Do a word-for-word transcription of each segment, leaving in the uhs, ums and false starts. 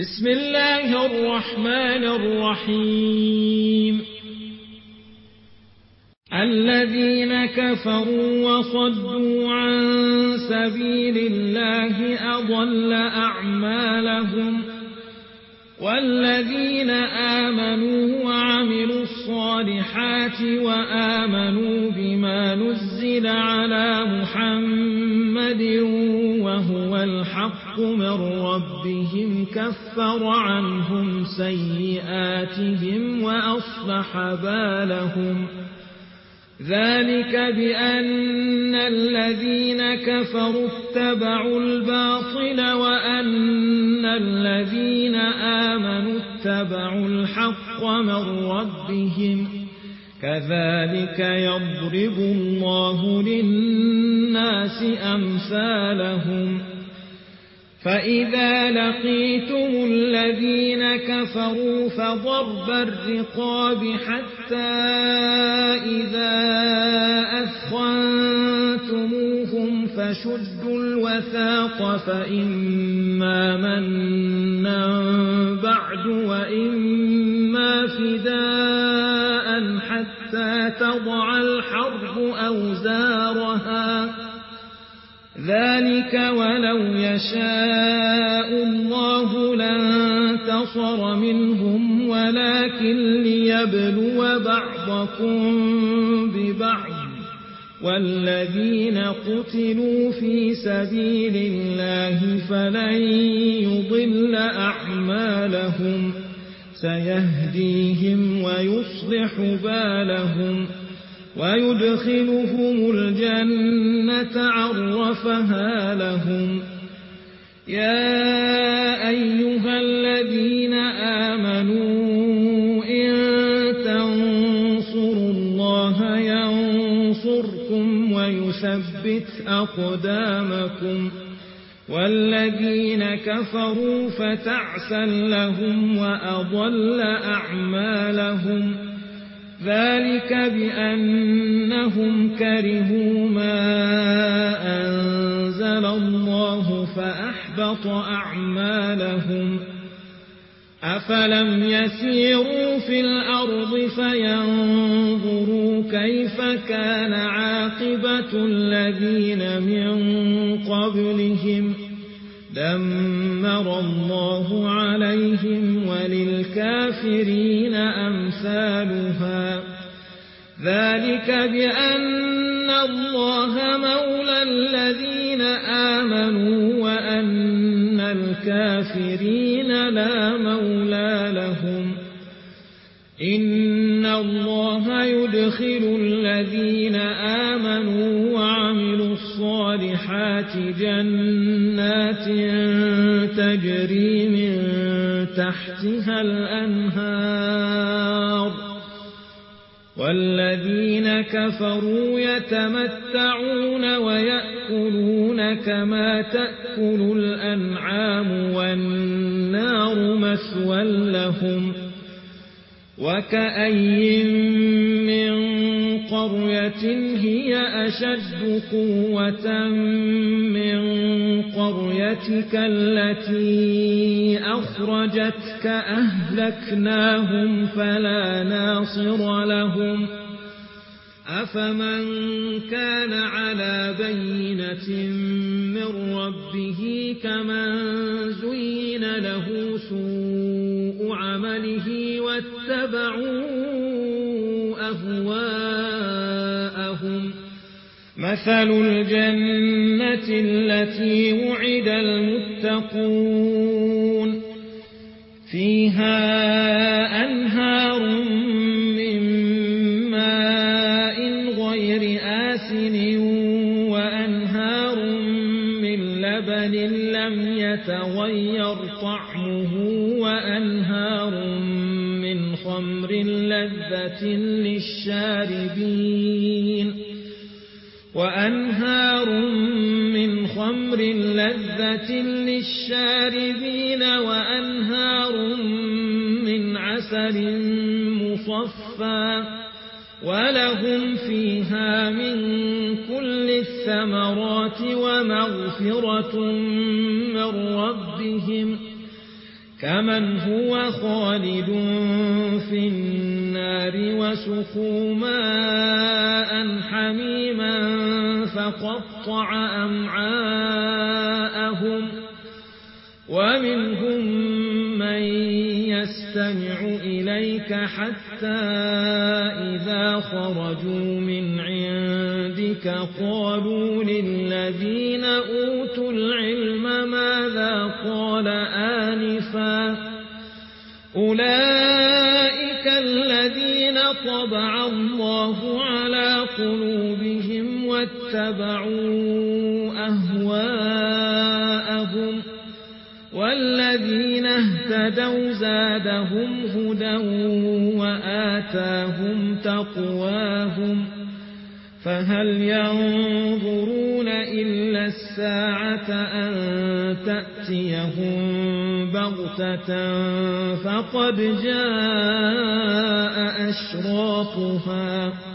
بسم الله الرحمن الرحيم الذين كفروا وصدوا عن سبيل الله أضل أعمالهم والذين آمنوا وعملوا الصالحات وآمنوا بما نزل على محمد وهو الحق من ربهم كفر عنهم سيئاتهم وأصلح بالهم ذلك بأن الذين كفروا اتبعوا الباطل وأن الذين آمنوا اتبعوا الحق من ربهم كذلك يضرب الله للناس أمثالهم فإذا لقيتم الذين كفروا فضرب الرقاب حتى إذا أثخنتموهم فشدوا الوثاق فإما منا بعد وإما فداء حتى تضع الحرب أوزارها ذلك ولو يشاء الله لانتصر منهم ولكن ليبلو بعضكم ببعض والذين قتلوا في سبيل الله فلن يضل أعمالهم سيهديهم ويصلح بالهم ويدخلهم الجنة عرفها لهم يا أيها الذين آمنوا إن تنصروا الله ينصركم ويثبت أقدامكم والذين كفروا فتعسا لهم وأضل أعمالهم ذلك بأنهم كرهوا ما أنزل الله فأحبط أعمالهم أفلم يسيروا في الأرض فينظروا كيف كان عاقبة الذين من قبلهم دمر الله عليهم وللكافرين أمثالها ذلك بأن الله مولى الذين آمنوا وأن الكافرين لا مولى لهم إن الله يدخل الذين آمنوا وعملوا الصالحات جنات تجري من تحتها الأنهار والذين كفروا يتمتعون ويأكلون كما تأكل الأنعام والنار مثوى لهم وكأي من قرية هي أشد قوة من قريتك التي أخرجتك أهلكناهم فلا ناصر لهم أفمن كان على بينة من ربه كمن زين له سوء عمله واتبعوا أهواءهم مثل الجنة التي وعد المتقون فيها أنهار من ماء غير آسن وأنهار من لبن لم يتغير طعمه وأنهار من خمر لذة للشاربين وأنهار من خمر لذة للشاربين وأنهار من عسل مصفى ولهم فيها من كل الثمرات ومغفرة من ربهم كمن هو خالد في النار وسقوا ماء حميما فقطع أمعاءهم ومنهم من يستمع إليك حتى إذا خرجوا من عندك قالوا للذين أوتوا العلم ماذا قال آنفا أولئك الذين طبع الله على قلوبهم واتبعوا أهواءهم والذين اهتدوا زادهم هدى وآتاهم تقواهم فهل ينظرون إلا الساعة أن تأتيهم بغتة فقد جاء أشراطها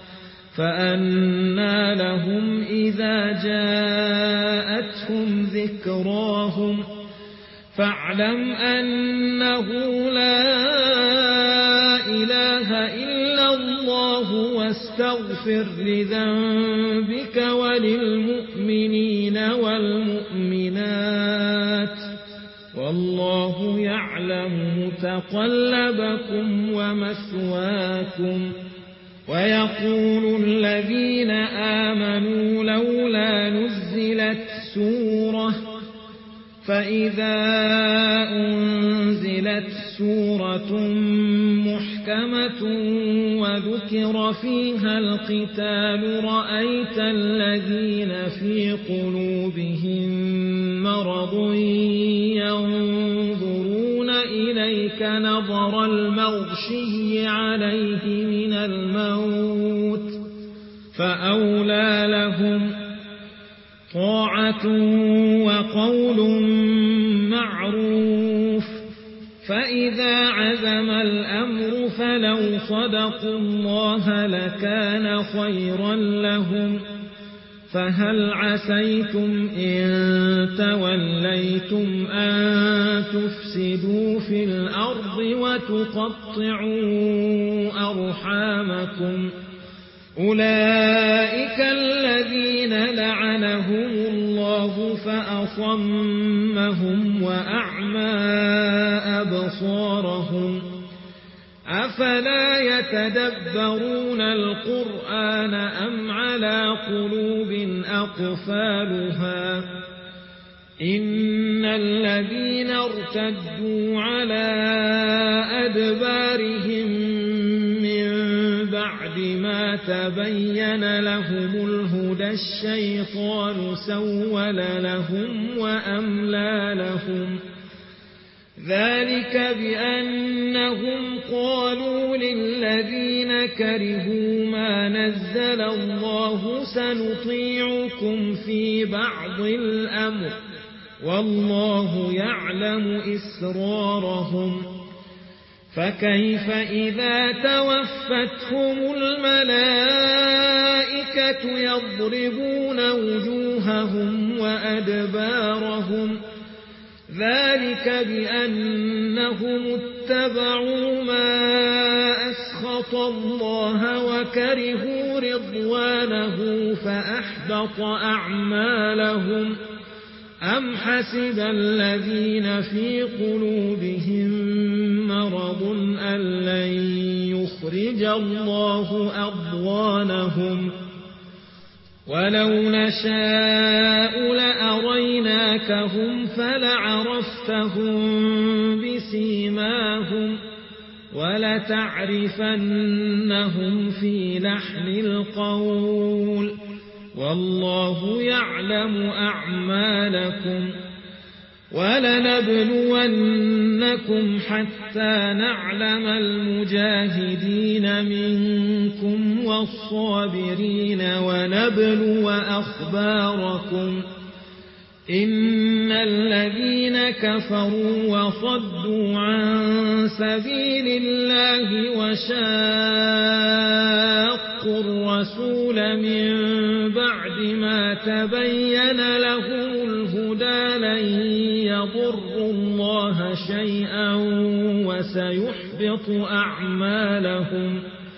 فأنى لهم إذا جاءتهم ذكراهم فاعلم أنه لا إله إلا الله واستغفر لذنبك وللمؤمنين والمؤمنات والله يعلم متقلبكم ومثواكم ويقول الذين آمنوا لولا نزلت سورة فإذا أنزلت سورة محكمة وذكر فيها القتال رأيت الذين في قلوبهم مرض ينظرون إليك نظر المغشي عليه من الموت فأولى لهم طاعة وقول معروف فإذا عزم الأمر فلو صدقوا الله لكان خيرا لهم فهل عسيتم إن توليتم أن تفسدوا في الأرض وتقطعوا أرحامكم أولئك الذين لعنهم الله فأصمهم وأعمى أبصارهم أفلا يتدبرون القرآن أم على قلوب أقفالها إن الذين ارتدوا على أدبارهم بعد ما تبين لهم الهدى الشيطان سول لهم وأملى لهم ذلك بأنهم قالوا للذين كرهوا ما نزل الله سنطيعكم في بعض الأمر والله يعلم إسرارهم فكيف إذا توفتهم الملائكة يضربون وجوههم وأدبارهم ذلك بأنهم اتبعوا ما أسخط الله وكرهوا رضوانه فأحبط أعمالهم أم حسب الذين في قلوبهم مرض أن لن يخرج الله أضغانهم ولو نشاء لأريناكهم فلعرفتهم بسيماهم ولتعرفنهم في لحن القول والله يعلم أعمالكم ولنبلونكم حتى نعلم المجاهدين منكم والصابرين ونبلو أخباركم إن الذين كفروا وصدوا عن سبيل الله وشاقوا الرسول من بعد ما تبين لهم الهدى لن يضروا الله شيئا وسيحبط أعمالهم.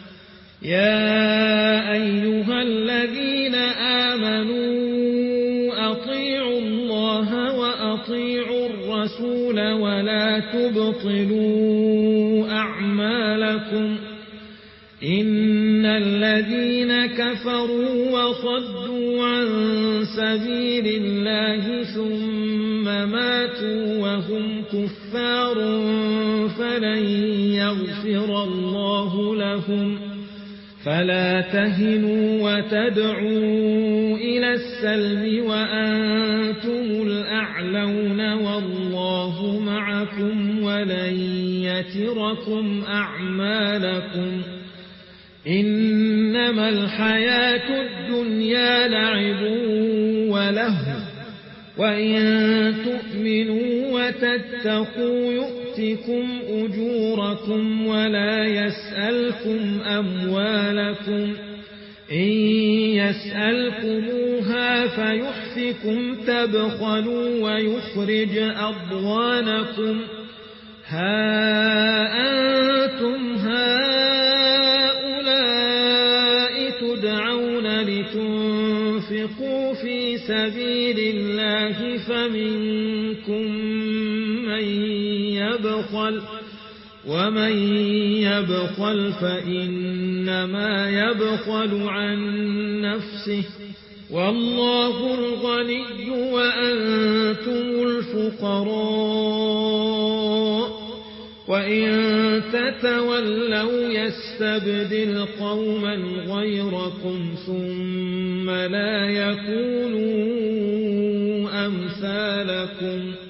يا أيها الذين آمنوا أطيعوا الله وأطيعوا الرسول ولا تبطلوا أعمالكم. إن الذين كفروا وصدوا عن سبيل الله ثم ماتوا وهم كفار فلن يغفر الله لهم. فلا تهنوا وتدعوا إلى السلم وأنتم الأعلون والله معكم ولن يتركم أعمالكم. إنما الحياة الدنيا لعب ولهو وإن تؤمنوا وتتقوا يؤتكم أجوركم ولا يسألكم أموالكم. إن يسألكموها فيحفكم تبخلوا ويخرج أضغانكم. ها أنتم هؤلاء تدعون لتنفقوا في سبيل الله فمنكم من يبخل ومن يبخل فإنما يبخل عن نفسه والله الغني وأنتم الفقراء. وإن تتولوا يستبدل قوما غيركم ثم لا يكونوا أمثالكم.